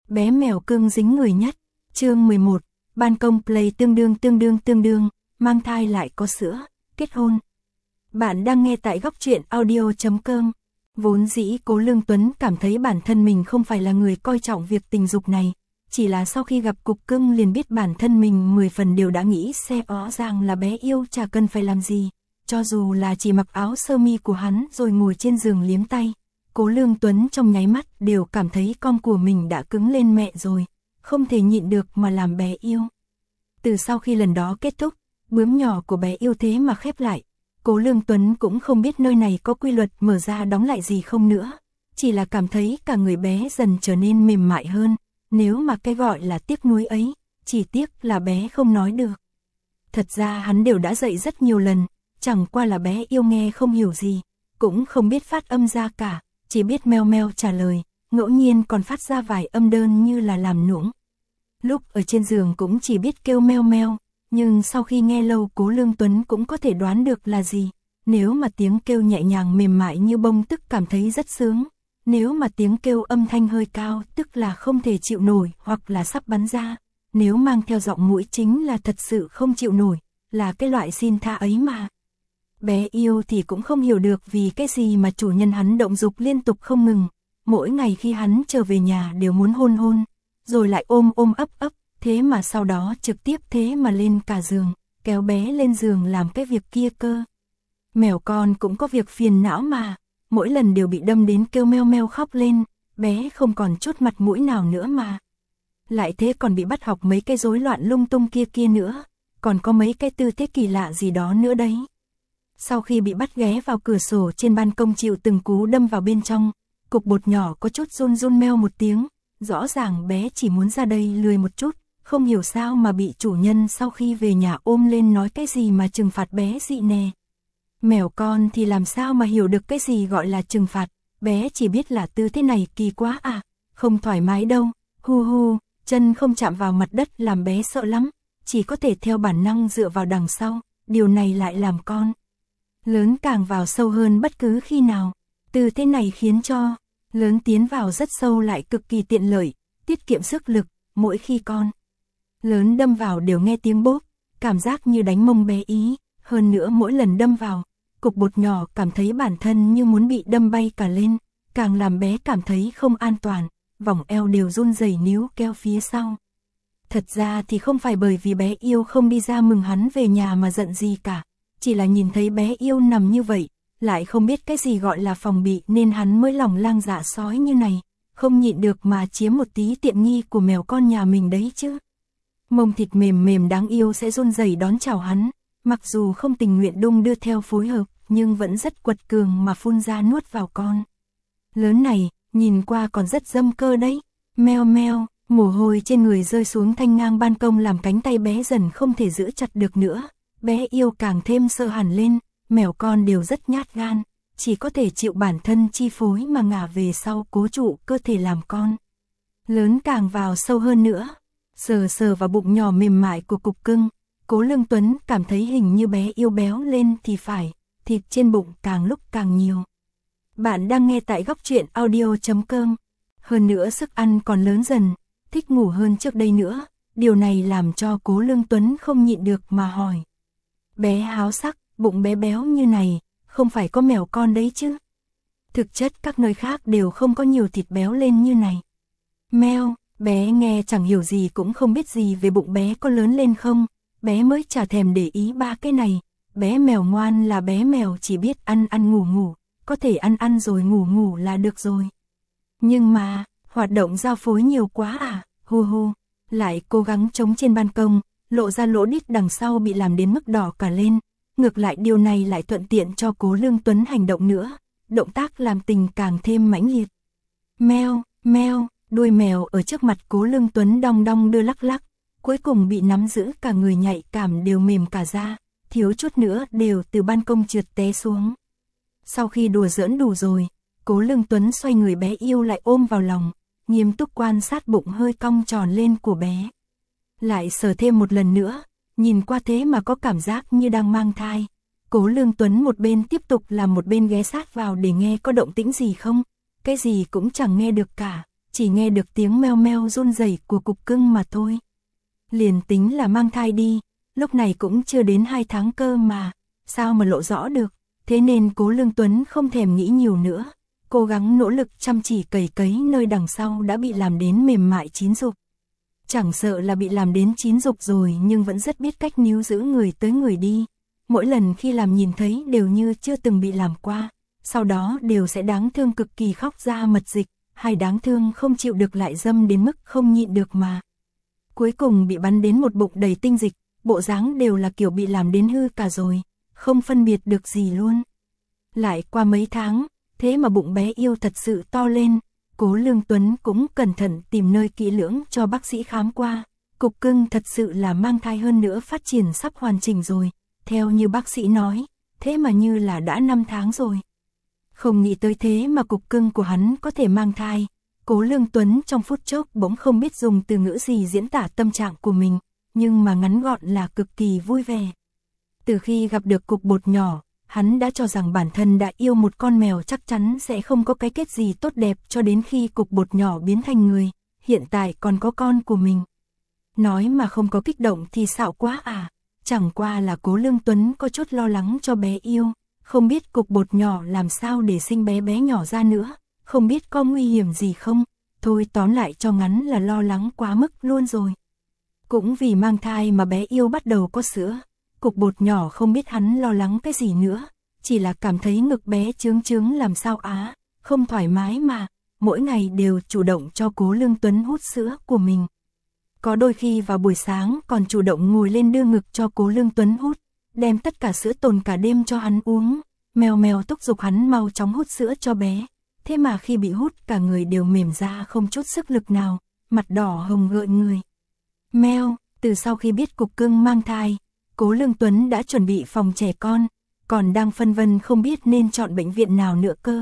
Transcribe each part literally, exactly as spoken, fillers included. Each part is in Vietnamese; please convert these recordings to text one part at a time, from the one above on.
bé mèo cưng dính người nhất. Chương mười một, ban công play tương đương tương đương tương đương, mang thai lại có sữa, kết hôn. Bạn đang nghe tại góc truyện audio chấm com. Vốn dĩ Cố Lương Tuấn cảm thấy bản thân mình không phải là người coi trọng việc tình dục này, chỉ là sau khi gặp cục cưng liền biết bản thân mình mười phần đều đã nghĩ xe ó rằng là bé yêu chả cần phải làm gì, cho dù là chỉ mặc áo sơ mi của hắn rồi ngồi trên giường liếm tay. Cố Lương Tuấn trong nháy mắt đều cảm thấy con của mình đã cứng lên mẹ rồi, không thể nhịn được mà làm bé yêu. Từ sau khi lần đó kết thúc, bướm nhỏ của bé yêu thế mà khép lại, Cố Lương Tuấn cũng không biết nơi này có quy luật mở ra đóng lại gì không nữa, chỉ là cảm thấy cả người bé dần trở nên mềm mại hơn, nếu mà cái gọi là tiếc nuối ấy, chỉ tiếc là bé không nói được. Thật ra hắn đều đã dạy rất nhiều lần, chẳng qua là bé yêu nghe không hiểu gì, cũng không biết phát âm ra cả, chỉ biết meo meo trả lời, ngẫu nhiên còn phát ra vài âm đơn như là làm nũng. Lúc ở trên giường cũng chỉ biết kêu meo meo, nhưng sau khi nghe lâu Cố Lương Tuấn cũng có thể đoán được là gì. Nếu mà tiếng kêu nhẹ nhàng mềm mại như bông tức cảm thấy rất sướng, nếu mà tiếng kêu âm thanh hơi cao tức là không thể chịu nổi hoặc là sắp bắn ra, nếu mang theo giọng mũi chính là thật sự không chịu nổi, là cái loại xin tha ấy mà. Bé yêu thì cũng không hiểu được vì cái gì mà chủ nhân hắn động dục liên tục không ngừng, mỗi ngày khi hắn trở về nhà đều muốn hôn hôn, rồi lại ôm ôm ấp ấp, thế mà sau đó trực tiếp thế mà lên cả giường, kéo bé lên giường làm cái việc kia cơ. Mèo con cũng có việc phiền não mà, mỗi lần đều bị đâm đến kêu meo meo khóc lên, bé không còn chút mặt mũi nào nữa mà. Lại thế còn bị bắt học mấy cái rối loạn lung tung kia kia nữa, còn có mấy cái tư thế kỳ lạ gì đó nữa đấy. Sau khi bị bắt ghé vào cửa sổ trên ban công chịu từng cú đâm vào bên trong, cục bột nhỏ có chút run run meo một tiếng, rõ ràng bé chỉ muốn ra đây lười một chút, không hiểu sao mà bị chủ nhân sau khi về nhà ôm lên nói cái gì mà trừng phạt bé dị nè. Mèo con thì làm sao mà hiểu được cái gì gọi là trừng phạt, bé chỉ biết là tư thế này kỳ quá à, không thoải mái đâu, hu hu, chân không chạm vào mặt đất làm bé sợ lắm, chỉ có thể theo bản năng dựa vào đằng sau, điều này lại làm con lớn càng vào sâu hơn bất cứ khi nào. Tư thế này khiến cho lớn tiến vào rất sâu lại cực kỳ tiện lợi, tiết kiệm sức lực, mỗi khi con lớn đâm vào đều nghe tiếng bốp, cảm giác như đánh mông bé ý, hơn nữa mỗi lần đâm vào, cục bột nhỏ cảm thấy bản thân như muốn bị đâm bay cả lên, càng làm bé cảm thấy không an toàn, vòng eo đều run rẩy níu keo phía sau. Thật ra thì không phải bởi vì bé yêu không đi ra mừng hắn về nhà mà giận gì cả, chỉ là nhìn thấy bé yêu nằm như vậy, lại không biết cái gì gọi là phòng bị nên hắn mới lòng lang dạ sói như này, không nhịn được mà chiếm một tí tiện nghi của mèo con nhà mình đấy chứ. Mông thịt mềm mềm đáng yêu sẽ run rẩy đón chào hắn, mặc dù không tình nguyện đung đưa theo phối hợp, nhưng vẫn rất quật cường mà phun ra nuốt vào con lớn này, nhìn qua còn rất dâm cơ đấy. Meo meo, mồ hôi trên người rơi xuống thanh ngang ban công làm cánh tay bé dần không thể giữ chặt được nữa, bé yêu càng thêm sợ hẳn lên. Mèo con đều rất nhát gan, chỉ có thể chịu bản thân chi phối mà ngả về sau cố trụ cơ thể làm con lớn càng vào sâu hơn nữa. Sờ sờ vào bụng nhỏ mềm mại của cục cưng, Cố Lương Tuấn cảm thấy hình như bé yêu béo lên thì phải, thịt trên bụng càng lúc càng nhiều. Bạn đang nghe tại góc truyện audio chấm com. Hơn nữa sức ăn còn lớn dần, thích ngủ hơn trước đây nữa, điều này làm cho Cố Lương Tuấn không nhịn được mà hỏi. Bé háo sắc, bụng bé béo như này, không phải có mèo con đấy chứ? Thực chất các nơi khác đều không có nhiều thịt béo lên như này. Meo, bé nghe chẳng hiểu gì cũng không biết gì về bụng bé có lớn lên không, bé mới chả thèm để ý ba cái này, bé mèo ngoan là bé mèo chỉ biết ăn ăn ngủ ngủ, có thể ăn ăn rồi ngủ ngủ là được rồi. Nhưng mà, hoạt động giao phối nhiều quá à, hu hu, lại cố gắng chống trên ban công, lộ ra lỗ đít đằng sau bị làm đến mức đỏ cả lên. Ngược lại điều này lại thuận tiện cho Cố Lương Tuấn hành động nữa, động tác làm tình càng thêm mãnh liệt. Meo, meo, đuôi mèo ở trước mặt Cố Lương Tuấn đong đong đưa lắc lắc, cuối cùng bị nắm giữ cả người nhạy cảm đều mềm cả ra, thiếu chút nữa đều từ ban công trượt té xuống. Sau khi đùa giỡn đủ rồi, Cố Lương Tuấn xoay người bé yêu lại ôm vào lòng, nghiêm túc quan sát bụng hơi cong tròn lên của bé. Lại sờ thêm một lần nữa. Nhìn qua thế mà có cảm giác như đang mang thai. Cố Lương Tuấn một bên tiếp tục làm một bên ghé sát vào để nghe có động tĩnh gì không. Cái gì cũng chẳng nghe được cả. chỉ nghe được tiếng meo meo run rẩy của cục cưng mà thôi. Liền tính là mang thai đi, lúc này cũng chưa đến hai tháng cơ mà, sao mà lộ rõ được, thế nên Cố Lương Tuấn không thèm nghĩ nhiều nữa, cố gắng nỗ lực chăm chỉ cày cấy nơi đằng sau đã bị làm đến mềm mại chín dục. Chẳng sợ là bị làm đến chín dục rồi nhưng vẫn rất biết cách níu giữ người tới người đi, mỗi lần khi làm nhìn thấy đều như chưa từng bị làm qua, sau đó đều sẽ đáng thương cực kỳ khóc ra mật dịch, hay đáng thương không chịu được lại dâm đến mức không nhịn được mà. Cuối cùng bị bắn đến một bụng đầy tinh dịch, bộ dáng đều là kiểu bị làm đến hư cả rồi, không phân biệt được gì luôn. Lại qua mấy tháng, thế mà bụng bé yêu thật sự to lên, Cố Lương Tuấn cũng cẩn thận tìm nơi kỹ lưỡng cho bác sĩ khám qua, cục cưng thật sự là mang thai hơn nữa phát triển sắp hoàn chỉnh rồi, theo như bác sĩ nói, thế mà như là đã năm tháng rồi. Không nghĩ tới thế mà cục cưng của hắn có thể mang thai, Cố Lương Tuấn trong phút chốc bỗng không biết dùng từ ngữ gì diễn tả tâm trạng của mình, nhưng mà ngắn gọn là cực kỳ vui vẻ. Từ khi gặp được cục bột nhỏ, hắn đã cho rằng bản thân đã yêu một con mèo chắc chắn sẽ không có cái kết gì tốt đẹp cho đến khi cục bột nhỏ biến thành người, hiện tại còn có con của mình. Nói mà không có kích động thì xạo quá à, chẳng qua là Cố Lương Tuấn có chút lo lắng cho bé yêu, không biết cục bột nhỏ làm sao để sinh bé bé nhỏ ra nữa, không biết có nguy hiểm gì không, thôi tóm lại cho ngắn là lo lắng quá mức luôn rồi. Cũng vì mang thai mà bé yêu bắt đầu có sữa, cục bột nhỏ không biết hắn lo lắng cái gì nữa, chỉ là cảm thấy ngực bé trướng trướng làm sao á, không thoải mái mà, mỗi ngày đều chủ động cho Cố Lương Tuấn hút sữa của mình. Có đôi khi vào buổi sáng còn chủ động ngồi lên đưa ngực cho Cố Lương Tuấn hút, đem tất cả sữa tồn cả đêm cho hắn uống, mèo mèo thúc giục hắn mau chóng hút sữa cho bé, thế mà khi bị hút cả người đều mềm ra không chút sức lực nào, mặt đỏ hồng gợi người. Mèo, từ sau khi biết cục cưng mang thai, Cố Lương Tuấn đã chuẩn bị phòng trẻ con, còn đang phân vân không biết nên chọn bệnh viện nào nữa cơ.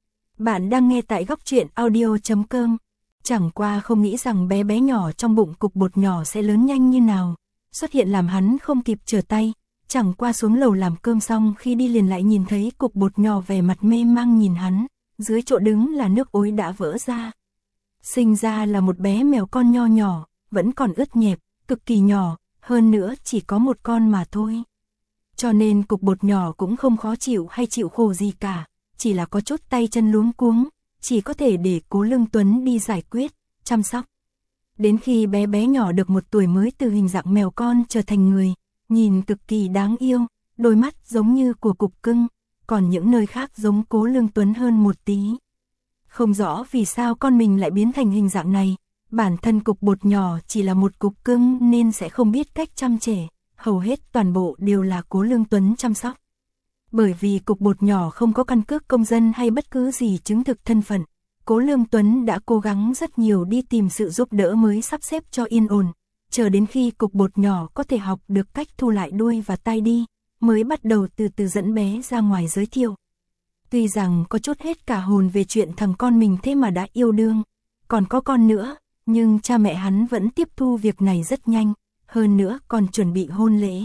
Bạn đang nghe tại góc truyện audio chấm com. Chẳng qua không nghĩ rằng bé bé nhỏ trong bụng cục bột nhỏ sẽ lớn nhanh như nào, xuất hiện làm hắn không kịp trở tay, chẳng qua xuống lầu làm cơm xong khi đi liền lại nhìn thấy cục bột nhỏ vẻ mặt mê mang nhìn hắn, dưới chỗ đứng là nước ối đã vỡ ra. Sinh ra là một bé mèo con nho nhỏ, vẫn còn ướt nhẹp, cực kỳ nhỏ, hơn nữa chỉ có một con mà thôi. Cho nên cục bột nhỏ cũng không khó chịu hay chịu khổ gì cả, chỉ là có chút tay chân luống cuống, chỉ có thể để Cố Lương Tuấn đi giải quyết, chăm sóc. Đến khi bé bé nhỏ được một tuổi mới từ hình dạng mèo con trở thành người, nhìn cực kỳ đáng yêu, đôi mắt giống như của cục cưng, còn những nơi khác giống Cố Lương Tuấn hơn một tí. Không rõ vì sao con mình lại biến thành hình dạng này, bản thân cục bột nhỏ chỉ là một cục cưng nên sẽ không biết cách chăm trẻ, hầu hết toàn bộ đều là Cố Lương Tuấn chăm sóc. Bởi vì cục bột nhỏ không có căn cước công dân hay bất cứ gì chứng thực thân phận, Cố Lương Tuấn đã cố gắng rất nhiều đi tìm sự giúp đỡ mới sắp xếp cho yên ổn, chờ đến khi cục bột nhỏ có thể học được cách thu lại đuôi và tai đi, mới bắt đầu từ từ dẫn bé ra ngoài giới thiệu. Tuy rằng có chút hết cả hồn về chuyện thằng con mình thế mà đã yêu đương, còn có con nữa, nhưng cha mẹ hắn vẫn tiếp thu việc này rất nhanh, hơn nữa còn chuẩn bị hôn lễ.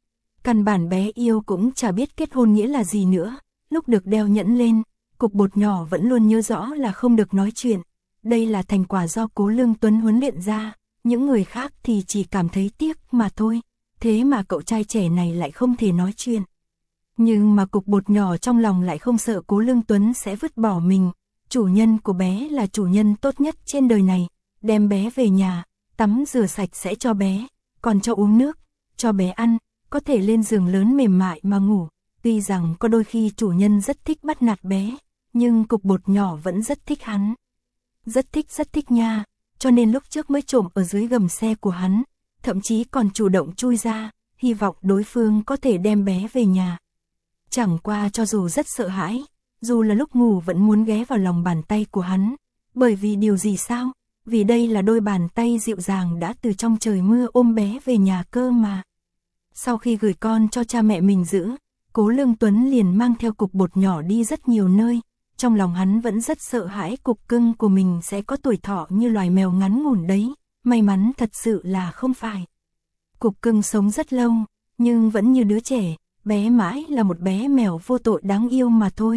Căn bản bé yêu cũng chả biết kết hôn nghĩa là gì nữa, lúc được đeo nhẫn lên, cục bột nhỏ vẫn luôn nhớ rõ là không được nói chuyện. Đây là thành quả do Cố Lương Tuấn huấn luyện ra, những người khác thì chỉ cảm thấy tiếc mà thôi, thế mà cậu trai trẻ này lại không thể nói chuyện. Nhưng mà cục bột nhỏ trong lòng lại không sợ Cố Lương Tuấn sẽ vứt bỏ mình, chủ nhân của bé là chủ nhân tốt nhất trên đời này, đem bé về nhà, tắm rửa sạch sẽ cho bé, còn cho uống nước, cho bé ăn, có thể lên giường lớn mềm mại mà ngủ. Tuy rằng có đôi khi chủ nhân rất thích bắt nạt bé, nhưng cục bột nhỏ vẫn rất thích hắn. Rất thích rất thích nha, cho nên lúc trước mới trộm ở dưới gầm xe của hắn, thậm chí còn chủ động chui ra, hy vọng đối phương có thể đem bé về nhà. Chẳng qua cho dù rất sợ hãi, dù là lúc ngủ vẫn muốn ghé vào lòng bàn tay của hắn, bởi vì điều gì sao? Vì đây là đôi bàn tay dịu dàng đã từ trong trời mưa ôm bé về nhà cơ mà. Sau khi gửi con cho cha mẹ mình giữ, Cố Lương Tuấn liền mang theo cục bột nhỏ đi rất nhiều nơi, trong lòng hắn vẫn rất sợ hãi cục cưng của mình sẽ có tuổi thọ như loài mèo ngắn ngủn đấy, may mắn thật sự là không phải. Cục cưng sống rất lâu, nhưng vẫn như đứa trẻ, bé mãi là một bé mèo vô tội đáng yêu mà thôi,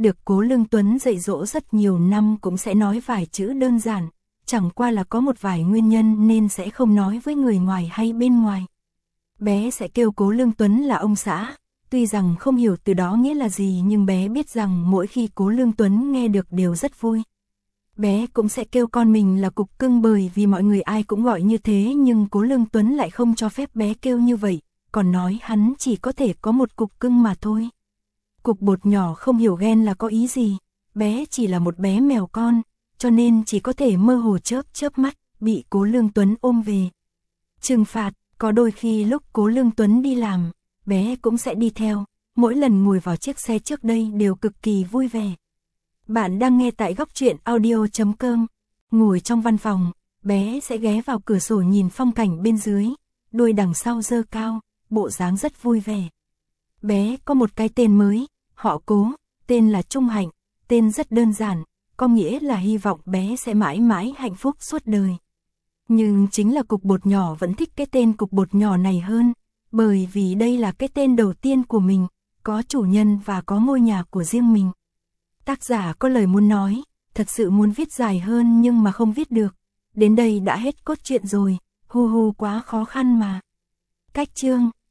được Cố Lương Tuấn dạy dỗ rất nhiều năm cũng sẽ nói vài chữ đơn giản, chẳng qua là có một vài nguyên nhân nên sẽ không nói với người ngoài hay bên ngoài. Bé sẽ kêu Cố Lương Tuấn là ông xã, tuy rằng không hiểu từ đó nghĩa là gì nhưng bé biết rằng mỗi khi Cố Lương Tuấn nghe được đều rất vui. Bé cũng sẽ kêu con mình là Cục Cưng bởi vì mọi người ai cũng gọi như thế nhưng Cố Lương Tuấn lại không cho phép bé kêu như vậy, còn nói hắn chỉ có thể có một cục cưng mà thôi. Cục Bột nhỏ không hiểu ghen là có ý gì, bé chỉ là một bé mèo con, cho nên chỉ có thể mơ hồ chớp chớp mắt, bị Cố Lương Tuấn ôm về. Trừng phạt, có đôi khi lúc Cố Lương Tuấn đi làm, bé cũng sẽ đi theo, mỗi lần ngồi vào chiếc xe trước đây đều cực kỳ vui vẻ. Bạn đang nghe tại góc truyện audio chấm com. Ngồi trong văn phòng, bé sẽ ghé vào cửa sổ nhìn phong cảnh bên dưới, đuôi đằng sau giơ cao, bộ dáng rất vui vẻ. Bé có một cái tên mới, họ Cố, tên là Trung Hạnh, tên rất đơn giản, có nghĩa là hy vọng bé sẽ mãi mãi hạnh phúc suốt đời. Nhưng chính là Cục Bột nhỏ vẫn thích cái tên Cục Bột nhỏ này hơn, bởi vì đây là cái tên đầu tiên của mình, có chủ nhân và có ngôi nhà của riêng mình. Tác giả có lời muốn nói, thật sự muốn viết dài hơn nhưng mà không viết được. Đến đây đã hết cốt truyện rồi, hu hu quá khó khăn mà. Cách chương